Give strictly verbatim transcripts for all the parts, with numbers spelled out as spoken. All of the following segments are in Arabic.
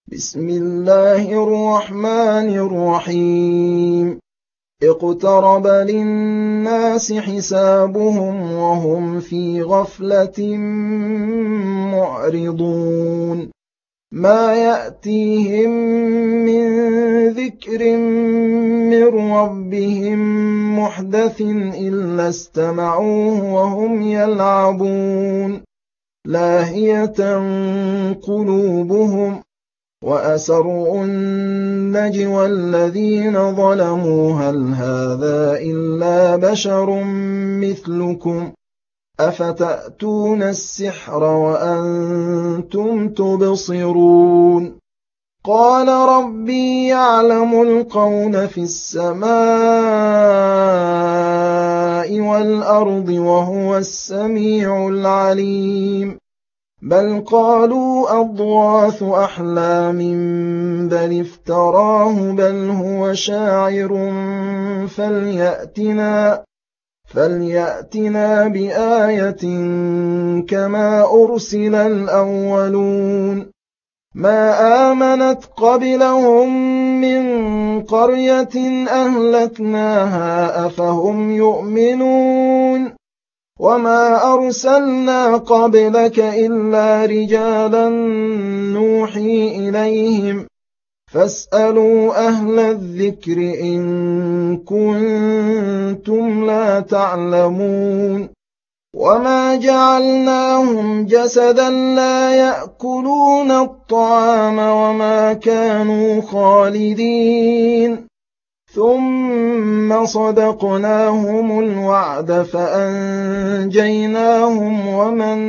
بسم الله الرحمن الرحيم اقترب للناس حسابهم وهم في غفلة معرضون ما يأتيهم من ذكر من ربهم محدث إلا استمعوه وهم يلعبون لاهية قلوبهم وأسروا النجوى الذين ظلموا هل هذا إلا بشر مثلكم أفتأتون السحر وأنتم تبصرون قال ربي يعلم القول في السماء والأرض وهو السميع العليم بل قالوا أضغاث أحلام بل افتراه بل هو شاعر فليأتنا فليأتنا بآية كما أرسل الأولون ما آمنت قبلهم من قرية أهلكناها أفهم يؤمنون وما أرسلنا قبلك إلا رجالا نوحي إليهم فاسألوا أهل الذكر إن كنتم لا تعلمون وما جعلناهم جسدا لا يأكلون الطعام وما كانوا خالدين ثم صدقناهم الوعد فأنجيناهم ومن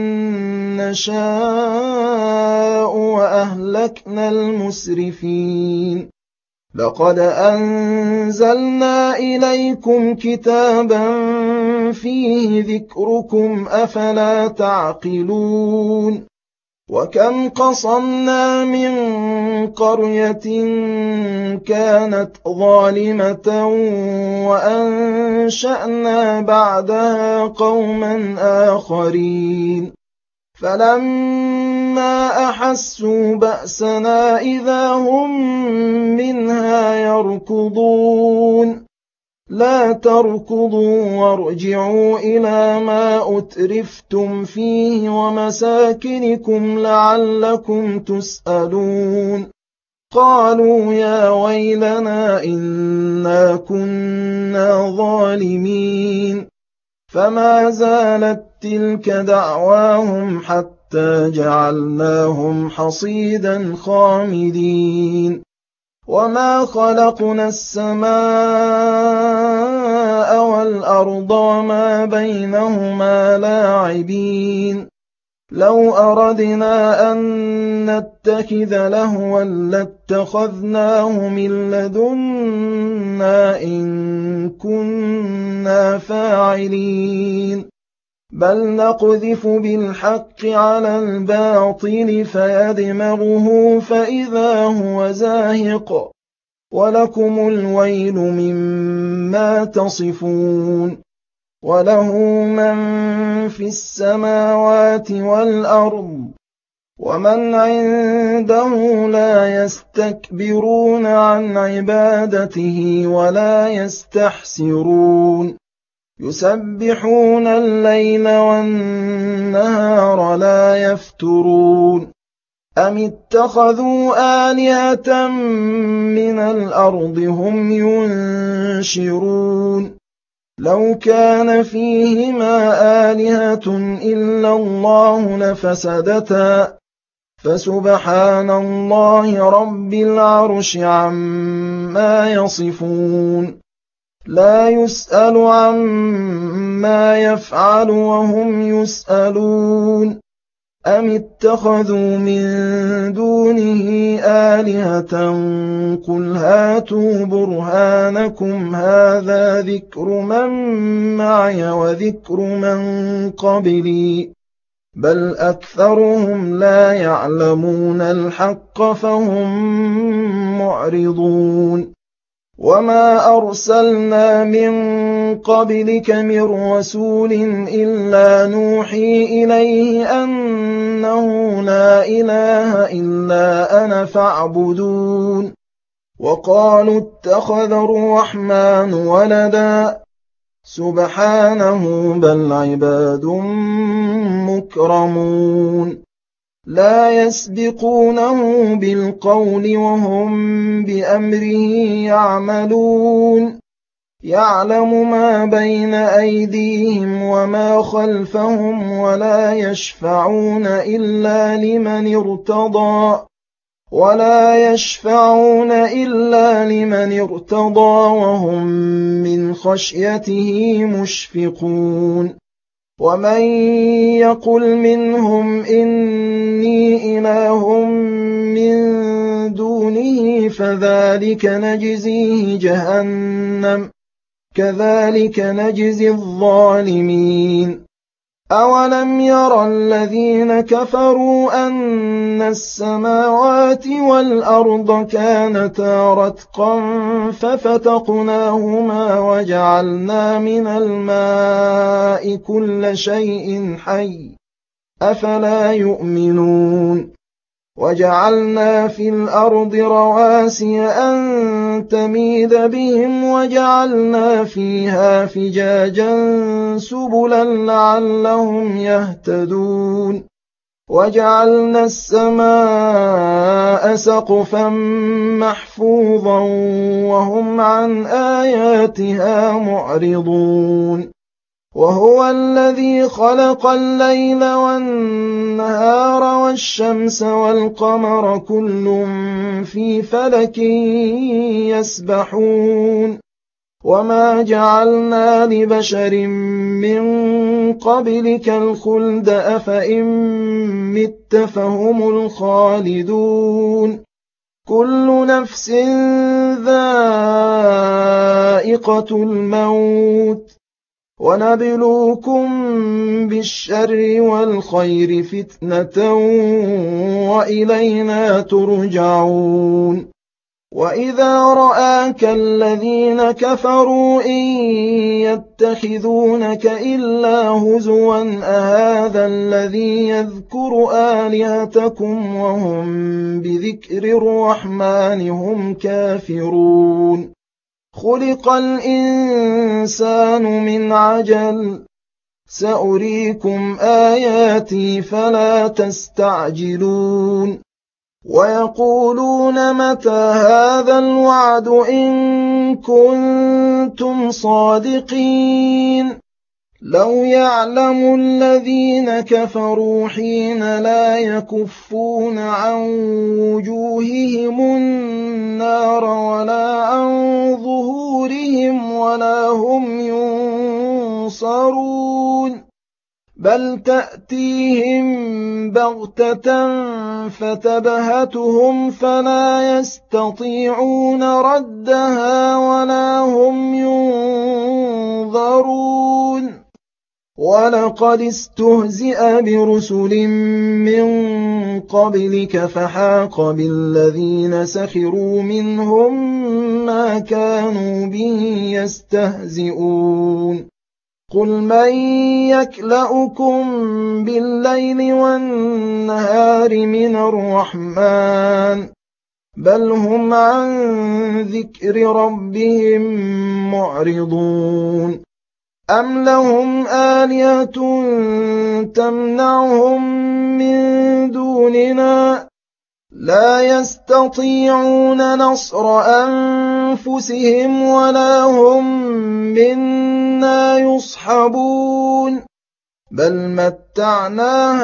نشاء وأهلكنا المسرفين لقد أنزلنا إليكم كتابا فيه ذكركم أفلا تعقلون وكم قصمنا من قرية كانت ظالمة وأنشأنا بعدها قوما آخرين فلما أحسوا بأسنا إذا هم منها يركضون لا تركضوا وارجعوا إلى ما أترفتم فيه ومساكنكم لعلكم تسألون قالوا يا ويلنا إنا كنا ظالمين فما زالت تلك دعواهم حتى جعلناهم حصيدا خامدين وما خلقنا السماء والأرض وما بينهما لاعبين لو أردنا أن نتخذ لهوا لاتخذناه من لدنا إن كنا فاعلين بل نقذف بالحق على الباطل فيدمغه فإذا هو زاهق ولكم الويل مما تصفون وله من في السماوات والأرض ومن عنده لا يستكبرون عن عبادته ولا يستحسرون يسبحون الليل والنهار لا يفترون أم اتخذوا آلهة من الأرض هم ينشرون لو كان فيهما آلهة إلا الله لفسدتا فسبحان الله رب العرش عما يصفون لا يسأل عما يفعل وهم يسألون أم اتخذوا من دونه آلهة قل هاتوا برهانكم هذا ذكر من معي وذكر من قبلي بل أكثرهم لا يعلمون الحق فهم معرضون وما أرسلنا من قبلك من رسول إلا نوحي إليه أن أنه لا إله إلا أنا فاعبدون وقالوا اتخذ الرحمن ولدا سبحانه بل عباد مكرمون لا يسبقونه بالقول وهم بأمره يعملون يعلم ما بين أيديهم وما خلفهم ولا يشفعون إلا لمن ارتضى ولا يشفعون إلا لمن ارتضى وهم من خشيته مشفقون ومن يقل منهم إني إله من دونه فذلك نجزيه جهنم كذلك نجزي الظالمين أولم ير الذين كفروا أن السماوات والأرض كانتا رتقا ففتقناهما وجعلنا من الماء كل شيء حي أفلا يؤمنون وجعلنا في الأرض رواسي أن تميد بهم وجعلنا فيها فجاجا سبلا لعلهم يهتدون وجعلنا السماء سقفا محفوظا وهم عن آياتها معرضون وهو الذي خلق الليل والنهار والشمس والقمر كل في فلك يسبحون وما جعلنا لبشر من قبلك الخلد أفإن مت فهم الخالدون كل نفس ذائقة الموت ونبلوكم بالشر والخير فتنة وإلينا ترجعون وإذا رآك الذين كفروا إن يتخذونك إلا هزوا أهذا الذي يذكر آلهتكم وهم بذكر الرحمن هم كافرون خلق الإنسان من عجل سأريكم آياتي فلا تستعجلون ويقولون متى هذا الوعد إن كنتم صادقين لو يعلم الذين كفروا حين لا يكفون عن وجوههم النار ولا عن ظهورهم ولا هم ينصرون بل تأتيهم بغتة فتبهتهم فلا يستطيعون ردها ولا هم ينظرون ولقد استهزئ برسل من قبلك فحاق بالذين سخروا منهم ما كانوا به يستهزئون قل من يكلؤكم بالليل والنهار من الرحمن بل هم عن ذكر ربهم معرضون أم لهم آلهة تمنعهم من دوننا لا يستطيعون نصر أنفسهم ولا هم منا يصحبون بل متعنا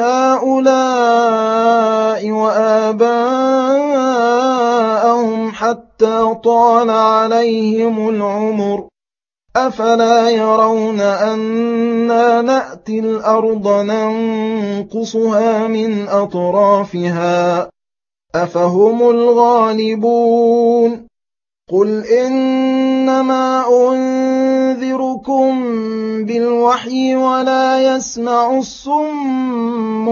هؤلاء وآباءهم حتى طال عليهم العمر أفلا يرون أنا نأتي الأرض ننقصها من أطرافها أفهم الغالبون قل إنما أنذركم بالوحي ولا يسمع الصم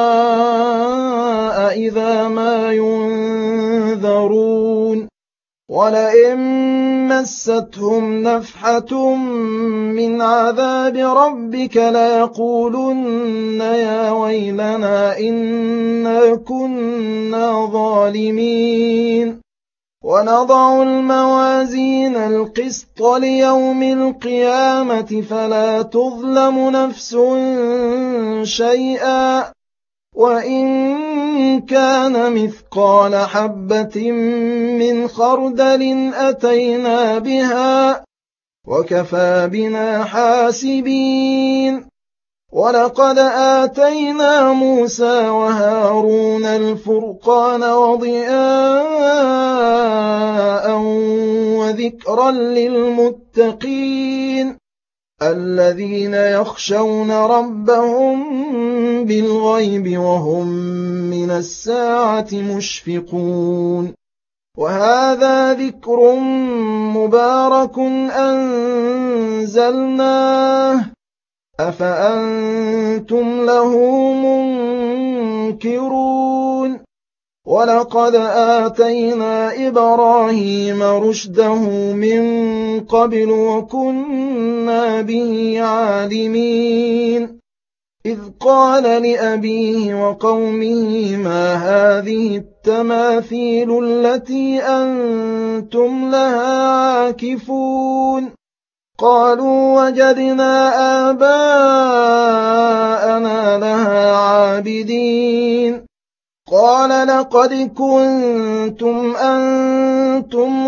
الدعاء إذا ما ينذرون وَلَئِن مَّسَّتْهُمْ نَفْحَةٌ مِّنْ عَذَابِ رَبِّكَ لَيَقُولُنَّ يَا وَيْلَنَا إِنَّا كُنَّا ظَالِمِينَ وَنَضَعُ الْمَوَازِينَ الْقِسْطَ لِيَوْمِ الْقِيَامَةِ فَلَا تُظْلَمُ نَفْسٌ شَيْئًا وَإِن كَانَ مِثْقَالَ حَبَّةٍ مِّنْ خَرْدَلٍ أَتَيْنَا بِهَا وَكَفَىٰ بِنَا حَاسِبِينَ وَلَقَدْ آتَيْنَا مُوسَىٰ وَهَارُونَ الْفُرْقَانَ وَضِيَاءً وَذِكْرًا لِّلْمُتَّقِينَ الَّذِينَ يَخْشَوْنَ رَبَّهُم بِالْغَيْبِ وَهُم مِّنَ السَّاعَةِ مُشْفِقُونَ وَهَٰذَا ذِكْرٌ مُّبَارَكٌ أَنزَلْنَاهُ أَفَأَنتُمْ لَهُ مُنكِرُونَ وَلَقَدْ آتَيْنَا إِبْرَاهِيمَ رُشْدَهُ مِن قَبْلُ وَكُنَّا بِهِ عَالِمِينَ إِذْ قَالَ لِأَبِيهِ وَقَوْمِهِ مَا هَٰذِهِ التَّمَاثِيلُ الَّتِي أَنتُمْ لَهَا عَاكِفُونَ قَالُوا وَجَدْنَا آبَاءَنَا لَهَا عَابِدِينَ قَالَ لَقَدْ كُنتُمْ أَنتُمْ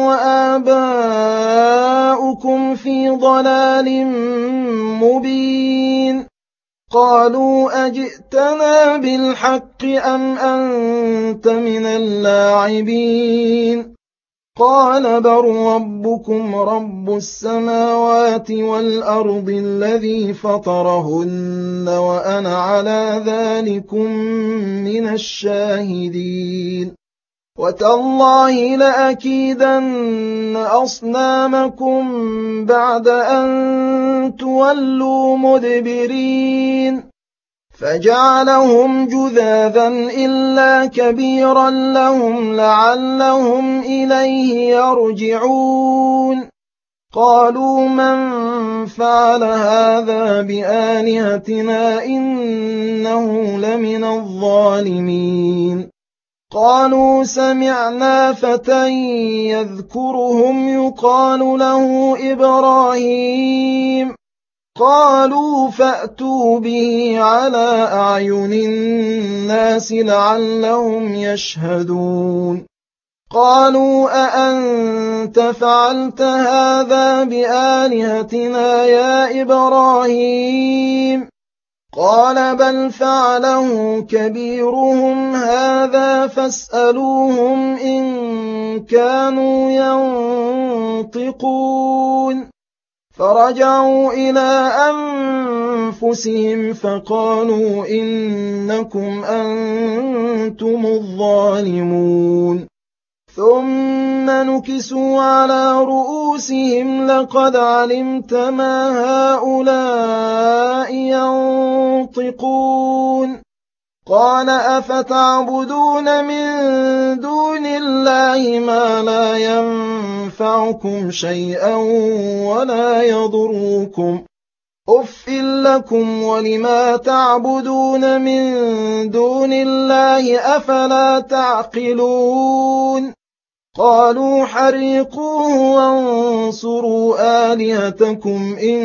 وَآبَاؤُكُمْ فِي ضَلَالٍ مُّبِينٍ قَالُوا أَجِئْتَنَا بِالْحَقِّ أَمْ أَنتَ مِنَ اللاعبين قَالَ بَل رَّبُّكُمْ رَبُّ السَّمَاوَاتِ وَالْأَرْضِ الَّذِي فَطَرَهُنَّ وَأَنَا عَلَىٰ ذَٰلِكُم مِّنَ الشَّاهِدِينَ وَتَاللَّهِ لَأَكِيدَنَّ أَصْنَامَكُم بَعْدَ أَن تُوَلُّوا مُدْبِرِينَ فَجَعَلَهُمْ جُذَاذًا إِلَّا كَبِيرًا لَّهُمْ لَعَلَّهُمْ إِلَيْهِ يَرْجِعُونَ قَالُوا مَن فَعَلَ هَٰذَا بِآلِهَتِنَا إِنَّهُ لَمِنَ الظَّالِمِينَ قَالُوا سَمِعْنَا فَتًى يَذْكُرُهُمْ يُقَالُ لَهُ إِبْرَاهِيمُ قَالُوا فَأْتُوا بِهِ عَلَىٰ أَعْيُنِ النَّاسِ لَعَلَّهُمْ يَشْهَدُونَ قَالُوا أَأَنتَ فَعَلْتَ هَٰذَا بِآلِهَتِنَا يَا إِبْرَاهِيمُ قَالَ بَلْ فَعَلَهُ كَبِيرُهُمْ هَٰذَا فَاسْأَلُوهُمْ إِن كَانُوا يَنطِقُونَ فَرَجَعُوا إِلَىٰ أَنفُسِهِمْ فَقَالُوا إِنَّكُمْ أَنتُمُ الظَّالِمُونَ ثُمَّ نُكِسُوا عَلَىٰ رُءُوسِهِمْ لَقَدْ عَلِمْتَ مَا هَٰؤُلَاءِ يَنطِقُونَ قَالَ أَفَتَعْبُدُونَ مِن دُونِ اللَّهِ مَا لَا يَنفَعُكُمْ شَيْئًا وَلَا يَضُرُّكُمْ أُفٍّ لَّكُمْ وَلِمَا تَعْبُدُونَ مِن دُونِ اللَّهِ أَفَلَا تَعْقِلُونَ قَالُوا حَرِّقُوهُ وَانصُرُوا آلِهَتَكُمْ إِن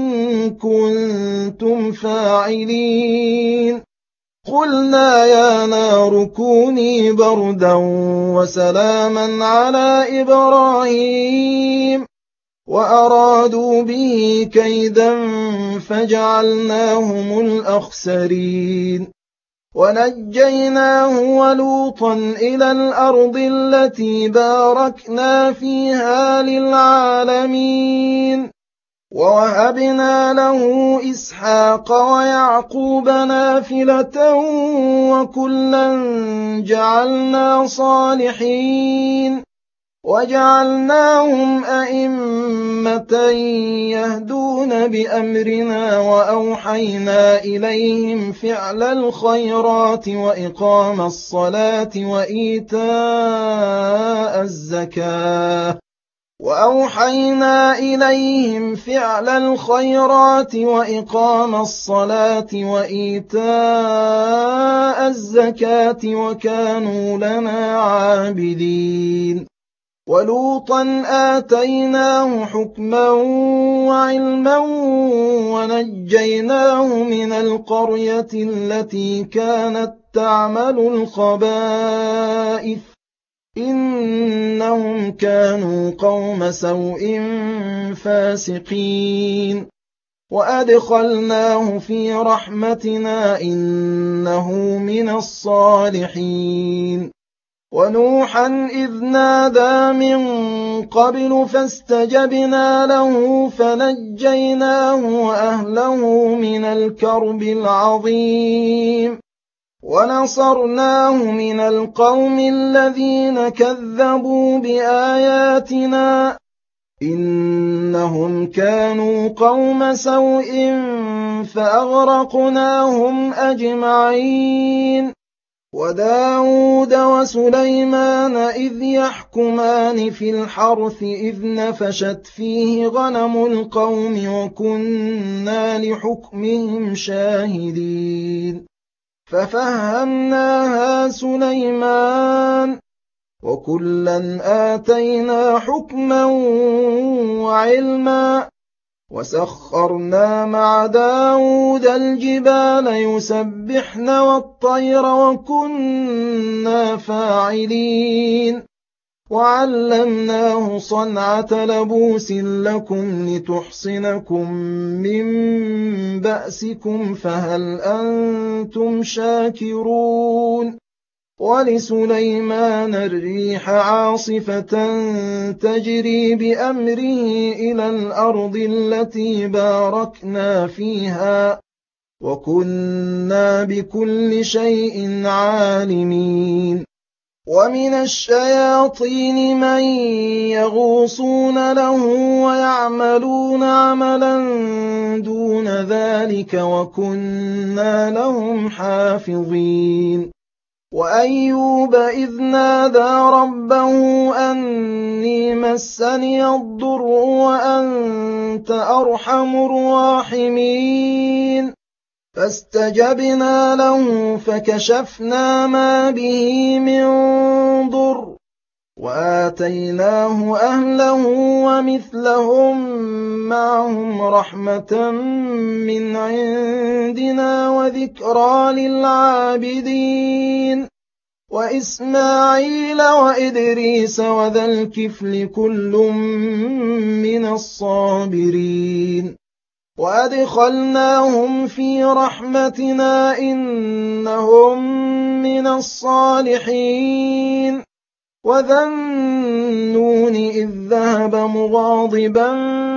كُنتُمْ فَاعِلِينَ قُلْنَا يَا نَارُ كُونِي بَرْدًا وَسَلَامًا عَلَىٰ إِبْرَاهِيمَ وَأَرَادُوا بِهِ كَيْدًا فَجَعَلْنَاهُمُ الْأَخْسَرِينَ وَنَجَّيْنَاهُ وَلُوطًا إِلَى الْأَرْضِ الَّتِي بَارَكْنَا فِيهَا لِلْعَالَمِينَ وَوَهَبْنَا لَهُ إِسْحَاقَ وَيَعْقُوبَ نَافِلَةً وَكُلًّا جَعَلْنَا صَالِحِينَ وجعلناهم أئمة يهدون بأمرنا وأوحينا إليهم فعل الخيرات وإقام الصلاة وإيتاء الزكاة وأوحينا إليهم فعل الخيرات وإقام الصلاة وإيتاء الزكاة وكانوا لنا عابدين ولوطا آتيناه حكما وعلما ونجيناه من القرية التي كانت تعمل الخبائث إنهم كانوا قوم سوء فاسقين وأدخلناه في رحمتنا إنه من الصالحين ونوحا إذ نادى من قبل فاستجبنا له فنجيناه وأهله من الكرب العظيم ونصرناه من القوم الذين كذبوا بآياتنا إنهم كانوا قوم سوء فأغرقناهم أجمعين وداود وسليمان إذ يحكمان في الحرث إذ نفشت فيه غنم القوم وكنا لحكمهم شاهدين ففهمناها سليمان وكلا آتينا حكما وعلما وسخرنا مع داود الجبال يسبحن والطير وكنا فاعلين وعلمناه صنعة لبوس لكم لتحصنكم من بأسكم فهل أنتم شاكرون ولسليمان الريح عاصفة تجري بأمره إلى الأرض التي باركنا فيها وكنا بكل شيء عالمين ومن الشياطين من يغوصون له ويعملون عملا دون ذلك وكنا لهم حافظين وأيوب إذ نادى ربه أني مسني الضر وأنت أرحم الراحمين فاستجبنا له فكشفنا ما به من ضر وآتيناه أهله ومثلهم معهم رحمة من عندنا وذكرى للعابدين وإسماعيل وإدريس وذا الكفل كل من الصابرين وأدخلناهم في رحمتنا إنهم من الصالحين وذا النون إذ ذهب مغاضبا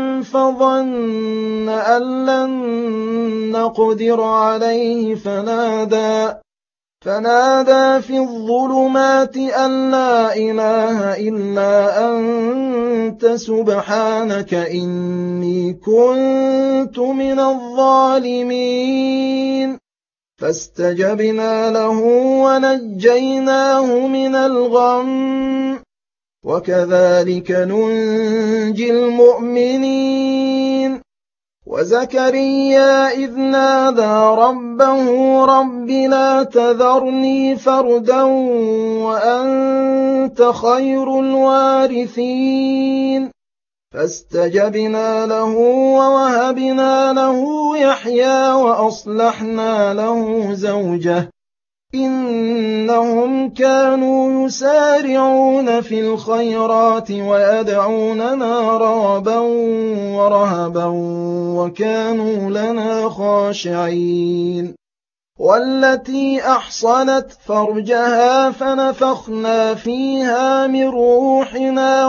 فظن أن لن نقدر عليه فنادى فنادى في الظلمات أن لا إله إلا أنت سبحانك إني كنت من الظالمين فاستجبنا له ونجيناه من الغم وكذلك ننجي المؤمنين وزكريا إذ نادى ربه رب لا تذرني فردا وأنت خير الوارثين فاستجبنا له ووهبنا له يحيى وأصلحنا له زوجه إنهم كانوا يسارعون في الخيرات ويدعوننا رغبا ورهبا وكانوا لنا خاشعين والتي أحصنت فرجها فنفخنا فيها من روحنا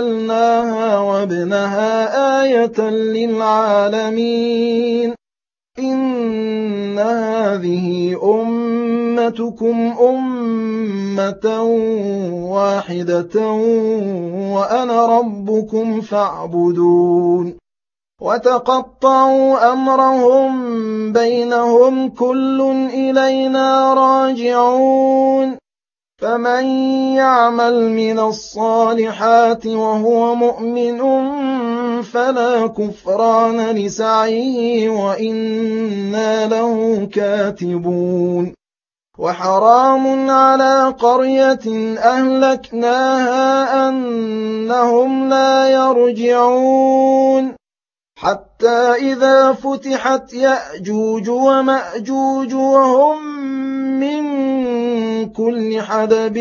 وجعلناها وابنها آية للعالمين إن هذه أمتكم أمة واحدة وأنا ربكم فاعبدون وتقطعوا أمرهم بينهم كل إلينا راجعون فمن يعمل من الصالحات وهو مؤمن فلا كفران لسعيه وإنا له كاتبون وحرام على قرية أهلكناها أنهم لا يرجعون حتى إذا فتحت يأجوج ومأجوج وهم من كل حدب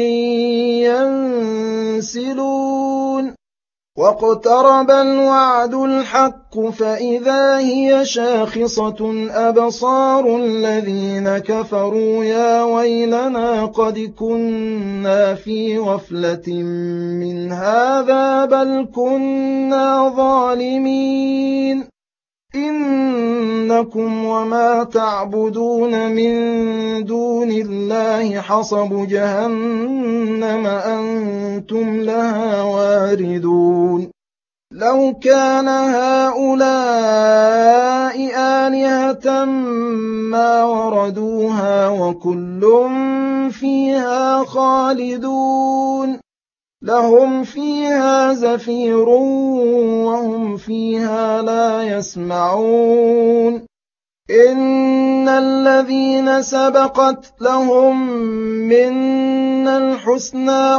ينسلون واقترب الوعد الحق فإذا هي شاخصة أبصار الذين كفروا يا ويلنا قد كنا في غفلة من هذا بل كنا ظالمين إنكم وما تعبدون من دون الله حصب جهنم أنتم لها واردون لو كان هؤلاء آلهة ما وردوها وكل فيها خالدون لهم فيها زفير وهم فيها لا يسمعون إن الذين سبقت لهم منا الحسنى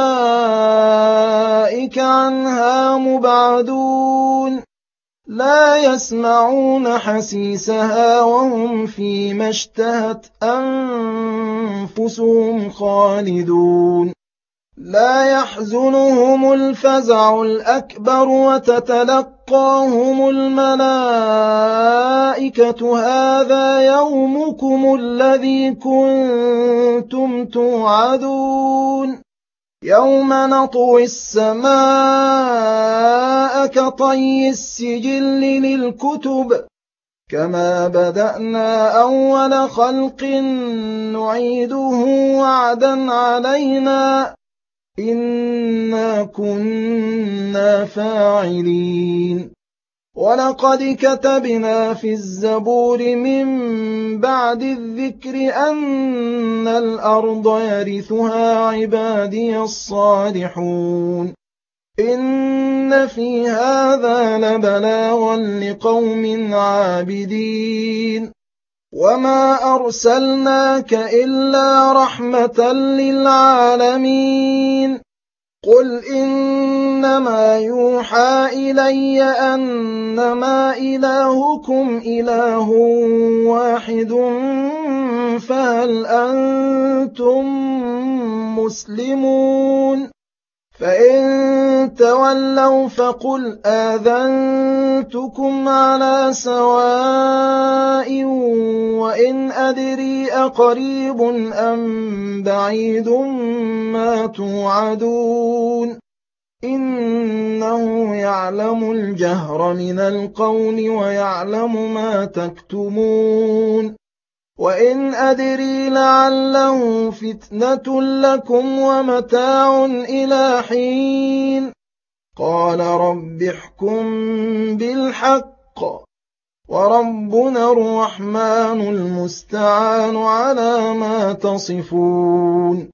أولئك عنها مبعدون لا يسمعون حسيسها وهم فيما اشتهت أنفسهم خالدون لا يحزنهم الفزع الأكبر وتتلقاهم الملائكة هذا يومكم الذي كنتم توعدون يوم نطوي السماء كطي السجل للكتب كما بدأنا أول خلق نعيده وعدا علينا إنا كنا فاعلين ولقد كتبنا في الزبور من بعد الذكر أن الأرض يرثها عبادي الصالحون إن في هذا لبلاغا لقوم عابدين وما أرسلناك إلا رحمة للعالمين قل إنما يوحى إلي أنما إلهكم إله واحد فهل أنتم مسلمون فإن تولوا فقل آذنتكم على سواء وإن أدري أقريب أم بعيد ما توعدون إنه يعلم الجهر من القول ويعلم ما تكتمون وإن أدري لعله فتنة لكم ومتاع إلى حين قال رب احكم بالحق وربنا الرحمن المستعان على ما تصفون